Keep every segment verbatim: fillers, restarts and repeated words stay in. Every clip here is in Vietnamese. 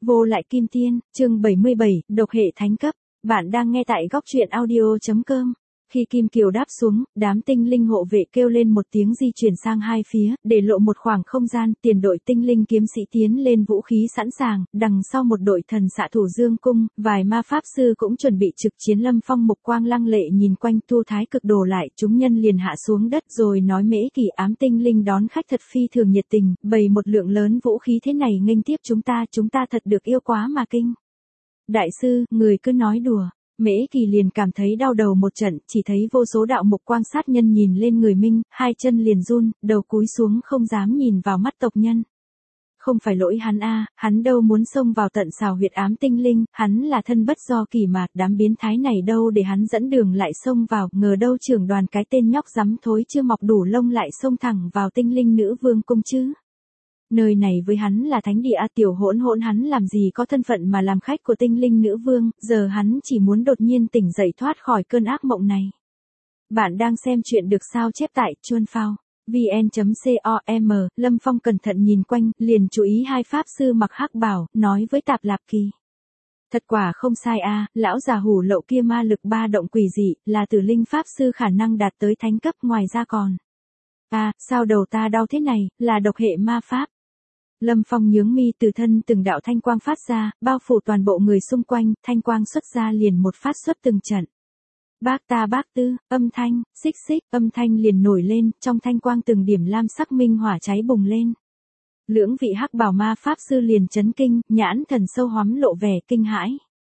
Vô lại kim tiên, chương bảy mươi bảy, độc hệ thánh cấp. Bạn đang nghe tại góc truyện audio chấm com. Khi Kim Kiều đáp xuống, đám tinh linh hộ vệ kêu lên một tiếng di chuyển sang hai phía, để lộ một khoảng không gian, tiền đội tinh linh kiếm sĩ tiến lên vũ khí sẵn sàng, đằng sau một đội thần xạ thủ dương cung, vài ma pháp sư cũng chuẩn bị trực chiến. Lâm Phong mục quang lăng lệ nhìn quanh thu thái cực đồ lại, chúng nhân liền hạ xuống đất rồi nói Mễ Kỳ ám tinh linh đón khách thật phi thường nhiệt tình, bày một lượng lớn vũ khí thế này nghênh tiếp chúng ta, chúng ta thật được yêu quá mà kinh. Đại sư, người cứ nói đùa. Mễ Kỳ liền cảm thấy đau đầu một trận, chỉ thấy vô số đạo mục quang sát nhân nhìn lên người Minh, hai chân liền run, đầu cúi xuống không dám nhìn vào mắt tộc nhân. Không phải lỗi hắn a, hắn đâu muốn xông vào tận xào huyệt ám tinh linh, hắn là thân bất do kỳ mà, đám biến thái này đâu để hắn dẫn đường lại xông vào, ngờ đâu trưởng đoàn cái tên nhóc rắm thối chưa mọc đủ lông lại xông thẳng vào tinh linh nữ vương cung chứ. Nơi này với hắn là thánh địa, tiểu hỗn hỗn hắn làm gì có thân phận mà làm khách của tinh linh nữ vương, giờ hắn chỉ muốn đột nhiên tỉnh dậy thoát khỏi cơn ác mộng này. Bạn đang xem chuyện được sao chép tại chuan phao vn chấm com. Lâm Phong cẩn thận nhìn quanh, liền chú ý hai pháp sư mặc hắc bào, nói với Tạp Lạp Kỳ. Thật quả không sai a, lão già hủ lậu kia ma lực ba động quỷ dị, là tử linh pháp sư khả năng đạt tới thánh cấp, ngoài ra còn. À, sao đầu ta đau thế này, là độc hệ ma pháp. Lâm Phong nhướng mi, từ thân từng đạo thanh quang phát ra, bao phủ toàn bộ người xung quanh, thanh quang xuất ra liền một phát xuất từng trận. Bác ta bác tư, âm thanh, xích xích, âm thanh liền nổi lên, trong thanh quang từng điểm lam sắc minh hỏa cháy bùng lên. Lưỡng vị hắc bào ma pháp sư liền chấn kinh, nhãn thần sâu hoắm lộ vẻ kinh hãi.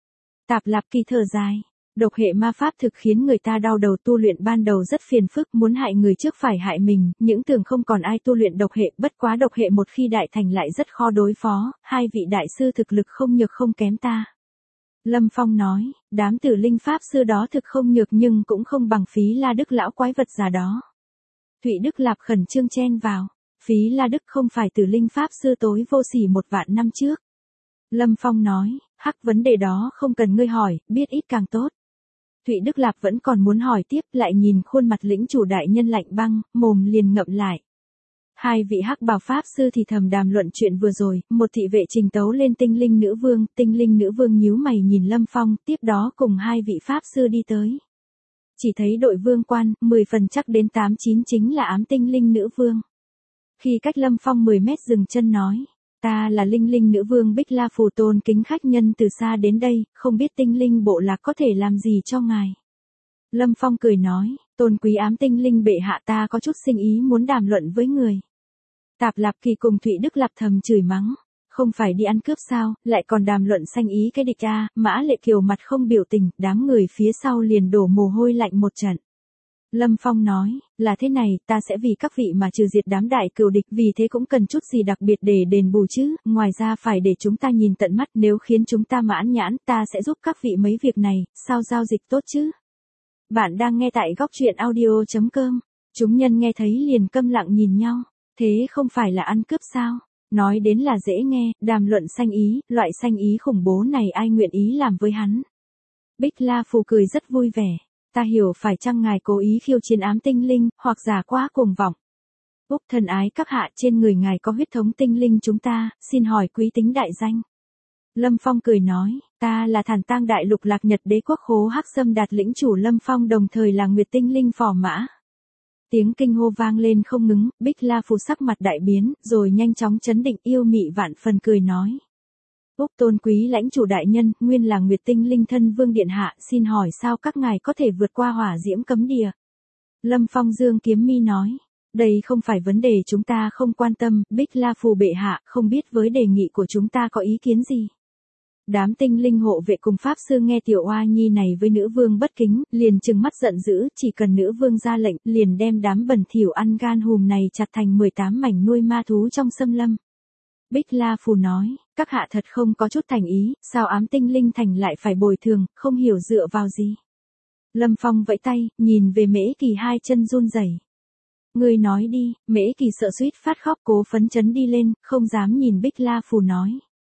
Tạp Lạp Kỳ thở dài. Độc hệ ma pháp thực khiến người ta đau đầu, tu luyện ban đầu rất phiền phức, muốn hại người trước phải hại mình, những tưởng không còn ai tu luyện độc hệ, bất quá độc hệ một khi đại thành lại rất khó đối phó, hai vị đại sư thực lực không nhược không kém ta. Lâm Phong nói, đám tử linh pháp sư đó thực không nhược nhưng cũng không bằng Phí La Đức lão quái vật già đó. Thụy Đức Lạp khẩn trương chen vào, Phí La Đức không phải tử linh pháp sư tối vô sỉ một vạn năm trước. Lâm Phong nói, hắc vấn đề đó không cần ngươi hỏi, biết ít càng tốt. Thụy Đức Lạp vẫn còn muốn hỏi tiếp, lại nhìn khuôn mặt lĩnh chủ đại nhân lạnh băng, mồm liền ngậm lại. Hai vị hắc bào pháp sư thì thầm đàm luận chuyện vừa rồi, một thị vệ trình tấu lên tinh linh nữ vương, tinh linh nữ vương nhíu mày nhìn Lâm Phong, tiếp đó cùng hai vị pháp sư đi tới. Chỉ thấy đội vương quan, mười phần chắc đến tám chín chính là ám tinh linh nữ vương. Khi cách Lâm Phong mười mét dừng chân nói. Ta là linh linh nữ vương Bích La Phù, tôn kính khách nhân từ xa đến đây, không biết tinh linh bộ lạc có thể làm gì cho ngài. Lâm Phong cười nói, tôn quý ám tinh linh bệ hạ, ta có chút sinh ý muốn đàm luận với người. Tạp Lạp Kỳ cùng Thụy Đức Lạp thầm chửi mắng, không phải đi ăn cướp sao, lại còn đàm luận sanh ý cái địch a. Mã Lệ Kiều mặt không biểu tình, đám người phía sau liền đổ mồ hôi lạnh một trận. Lâm Phong nói, là thế này, ta sẽ vì các vị mà trừ diệt đám đại cừu địch, vì thế cũng cần chút gì đặc biệt để đền bù chứ, ngoài ra phải để chúng ta nhìn tận mắt, nếu khiến chúng ta mãn nhãn, ta sẽ giúp các vị mấy việc này, sao giao dịch tốt chứ? Bạn đang nghe tại góc truyện audio chấm com, chúng nhân nghe thấy liền câm lặng nhìn nhau, thế không phải là ăn cướp sao? Nói đến là dễ nghe, đàm luận sanh ý, loại sanh ý khủng bố này ai nguyện ý làm với hắn? Bích La Phù cười rất vui vẻ. Ta hiểu phải chăng ngài cố ý khiêu chiến ám tinh linh, hoặc giả quá cuồng vọng. Úc thân ái các hạ, trên người ngài có huyết thống tinh linh chúng ta, xin hỏi quý tính đại danh. Lâm Phong cười nói, ta là Thản Tang đại lục Lạc Nhật đế quốc Khố Hắc Sâm Đạt lĩnh chủ Lâm Phong, đồng thời là Nguyệt tinh linh phò mã. Tiếng kinh hô vang lên không ngừng, Bích La Phù sắc mặt đại biến, rồi nhanh chóng chấn định, yêu mị vạn phần cười nói. Úc tôn quý lãnh chủ đại nhân, nguyên là Nguyệt tinh linh thân vương điện hạ, xin hỏi sao các ngài có thể vượt qua hỏa diễm cấm địa? Lâm Phong dương kiếm mi nói, đây không phải vấn đề chúng ta không quan tâm, Bích La Phù bệ hạ, không biết với đề nghị của chúng ta có ý kiến gì? Đám tinh linh hộ vệ cùng pháp sư nghe tiểu oa nhi này với nữ vương bất kính, liền trừng mắt giận dữ, chỉ cần nữ vương ra lệnh, liền đem đám bẩn thỉu ăn gan hùm này chặt thành mười tám mảnh nuôi ma thú trong xâm lâm. Bích La Phù nói, các hạ thật không có chút thành ý, sao ám tinh linh thành lại phải bồi thường, không hiểu dựa vào gì. Lâm Phong vẫy tay, nhìn về Mễ Kỳ hai chân run rẩy. Ngươi nói đi, Mễ Kỳ sợ suýt phát khóc, cố phấn chấn đi lên, không dám nhìn Bích La Phù nói.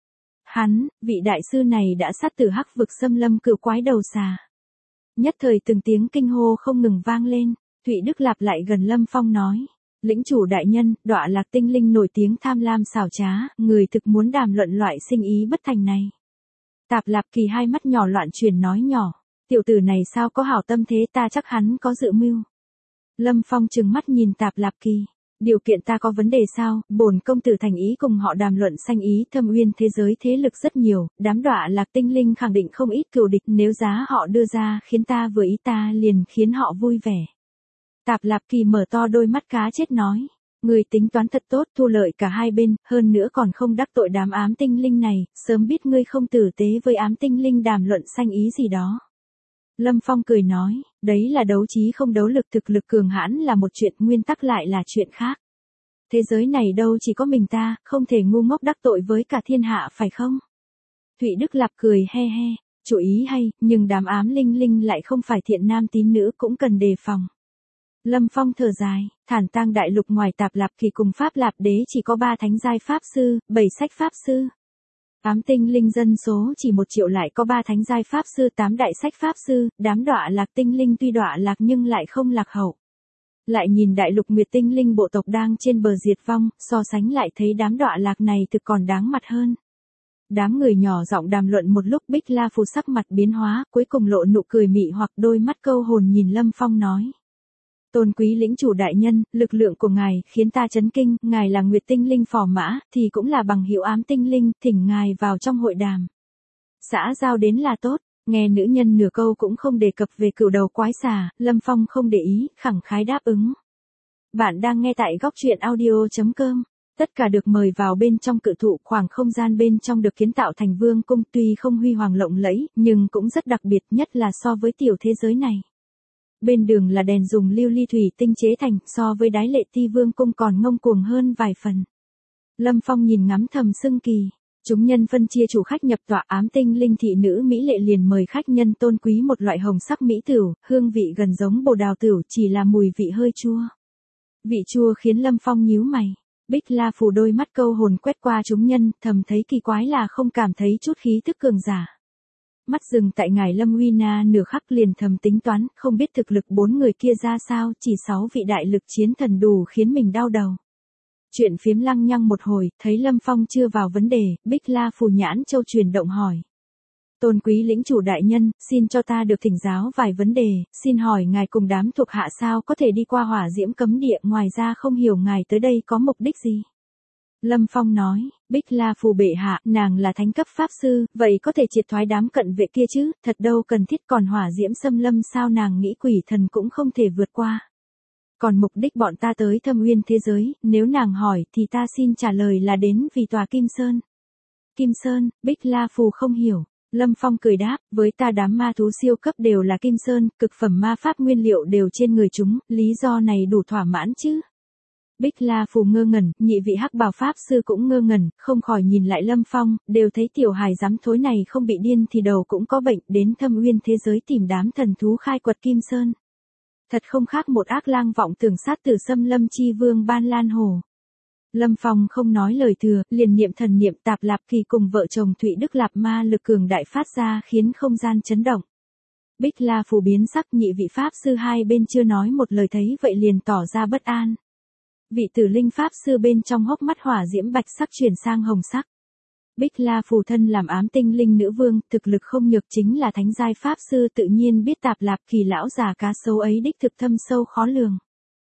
Hắn, vị đại sư này đã sát tử hắc vực xâm lâm cửu quái đầu xà. Nhất thời từng tiếng kinh hô không ngừng vang lên, Thụy Đức Lạp lại gần Lâm Phong nói. Lĩnh chủ đại nhân, đọa lạc tinh linh nổi tiếng tham lam xảo trá, người thực muốn đàm luận loại sinh ý bất thành này. Tạp Lạp Kỳ hai mắt nhỏ loạn chuyển nói nhỏ, tiểu tử này sao có hảo tâm thế, ta chắc hắn có dự mưu. Lâm Phong trừng mắt nhìn Tạp Lạp Kỳ, điều kiện ta có vấn đề sao, bổn công tử thành ý cùng họ đàm luận sanh ý, Thâm Uyên thế giới thế lực rất nhiều, đám đọa lạc tinh linh khẳng định không ít cừu địch, nếu giá họ đưa ra khiến ta vừa ý ta liền khiến họ vui vẻ. Tạp Lạp Kỳ mở to đôi mắt cá chết nói, người tính toán thật tốt, thu lợi cả hai bên, hơn nữa còn không đắc tội đám ám tinh linh này, sớm biết ngươi không tử tế với ám tinh linh đàm luận sanh ý gì đó. Lâm Phong cười nói, đấy là đấu trí không đấu lực, thực lực cường hãn là một chuyện, nguyên tắc lại là chuyện khác. Thế giới này đâu chỉ có mình ta, không thể ngu ngốc đắc tội với cả thiên hạ phải không? Thụy Đức Lạp cười he he, chủ ý hay, nhưng đám ám linh linh lại không phải thiện nam tín nữ, cũng cần đề phòng. Lâm Phong thở dài, Thản Tang đại lục ngoài Tạp Lạp Kỳ cùng Pháp Lạp Đế chỉ có ba thánh giai pháp sư, bảy sách pháp sư. Ám tinh linh dân số chỉ một triệu lại có ba thánh giai pháp sư, tám đại sách pháp sư, đám đọa lạc tinh linh tuy đọa lạc nhưng lại không lạc hậu. Lại nhìn đại lục Nguyệt tinh linh bộ tộc đang trên bờ diệt vong, so sánh lại thấy đám đọa lạc này thực còn đáng mặt hơn. Đám người nhỏ giọng đàm luận một lúc, Bích La Phù sắc mặt biến hóa, cuối cùng lộ nụ cười mị hoặc, đôi mắt câu hồn nhìn Lâm Phong nói. Tôn quý lĩnh chủ đại nhân, lực lượng của ngài khiến ta chấn kinh, ngài là Nguyệt tinh linh phò mã, thì cũng là bằng hữu ám tinh linh, thỉnh ngài vào trong hội đàm. Xã giao đến là tốt, nghe nữ nhân nửa câu cũng không đề cập về cừu đầu quái xà, Lâm Phong không để ý, khẳng khái đáp ứng. Bạn đang nghe tại góc truyện audio chấm com. Tất cả được mời vào bên trong cự thụ, khoảng không gian bên trong được kiến tạo thành vương cung, tuy không huy hoàng lộng lẫy, nhưng cũng rất đặc biệt, nhất là so với tiểu thế giới này. Bên đường là đèn dùng lưu ly thủy tinh chế thành, so với đái lệ ti vương cung còn ngông cuồng hơn vài phần. Lâm Phong nhìn ngắm thầm xưng kỳ. Chúng nhân phân chia chủ khách nhập tọa, ám tinh linh thị nữ mỹ lệ liền mời khách nhân tôn quý một loại hồng sắc mỹ tửu, hương vị gần giống bồ đào tửu, chỉ là mùi vị hơi chua. Vị chua khiến Lâm Phong nhíu mày. Bích La Phù đôi mắt câu hồn quét qua chúng nhân, thầm thấy kỳ quái là không cảm thấy chút khí tức cường giả. Mắt dừng tại ngài Lâm Uy Na nửa khắc liền thầm tính toán, không biết thực lực bốn người kia ra sao, chỉ sáu vị đại lực chiến thần đủ khiến mình đau đầu. Chuyện phiếm lăng nhăng một hồi, thấy Lâm Phong chưa vào vấn đề, Bích La Phù nhãn châu chuyển động hỏi. Tôn quý lĩnh chủ đại nhân, xin cho ta được thỉnh giáo vài vấn đề, xin hỏi ngài cùng đám thuộc hạ sao có thể đi qua hỏa diễm cấm địa, ngoài ra không hiểu ngài tới đây có mục đích gì? Lâm Phong nói, Bích La Phù bệ hạ, nàng là thánh cấp pháp sư, vậy có thể triệt thoái đám cận vệ kia chứ, thật đâu cần thiết, còn hỏa diễm xâm lâm sao nàng nghĩ quỷ thần cũng không thể vượt qua. Còn mục đích bọn ta tới Thâm Uyên thế giới, nếu nàng hỏi thì ta xin trả lời là đến vì tòa Kim Sơn. Kim Sơn, Bích La Phù không hiểu. Lâm Phong cười đáp, với ta đám ma thú siêu cấp đều là Kim Sơn, cực phẩm ma pháp nguyên liệu đều trên người chúng, lý do này đủ thỏa mãn chứ. Bích La Phù ngơ ngẩn, nhị vị hắc bào pháp sư cũng ngơ ngẩn, không khỏi nhìn lại Lâm Phong, đều thấy tiểu hài dám thối này không bị điên thì đầu cũng có bệnh, đến Thâm Uyên thế giới tìm đám thần thú khai quật Kim Sơn. Thật không khác một ác lang vọng tưởng sát tử xâm lâm chi vương Ban Lan Hồ. Lâm Phong không nói lời thừa, liền niệm thần niệm Tạp Lạp Kỳ cùng vợ chồng Thụy Đức Lạp ma lực cường đại phát ra khiến không gian chấn động. Bích La Phù biến sắc, nhị vị pháp sư hai bên chưa nói một lời thấy vậy liền tỏ ra bất an. Vị tử linh pháp sư bên trong hốc mắt hỏa diễm bạch sắc chuyển sang hồng sắc. Bích La Phù thân làm ám tinh linh nữ vương, thực lực không nhược, chính là thánh giai pháp sư, tự nhiên biết Tạp Lạp Kỳ lão già cá sấu ấy đích thực thâm sâu khó lường.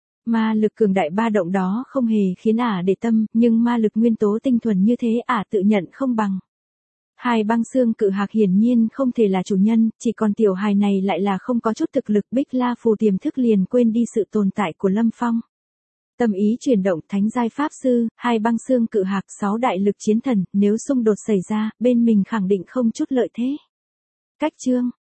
Ma lực cường đại ba động đó không hề khiến ả để tâm, nhưng ma lực nguyên tố tinh thuần như thế ả tự nhận không bằng. Hai băng xương cự hạc hiển nhiên không thể là chủ nhân, chỉ còn tiểu hài này lại là không có chút thực lực. Bích La Phù tiềm thức liền quên đi sự tồn tại của Lâm Phong. Tâm ý chuyển động, thánh giai pháp sư, hai băng xương cự hạc, sáu đại lực chiến thần, nếu xung đột xảy ra, bên mình khẳng định không chút lợi thế. Cách chương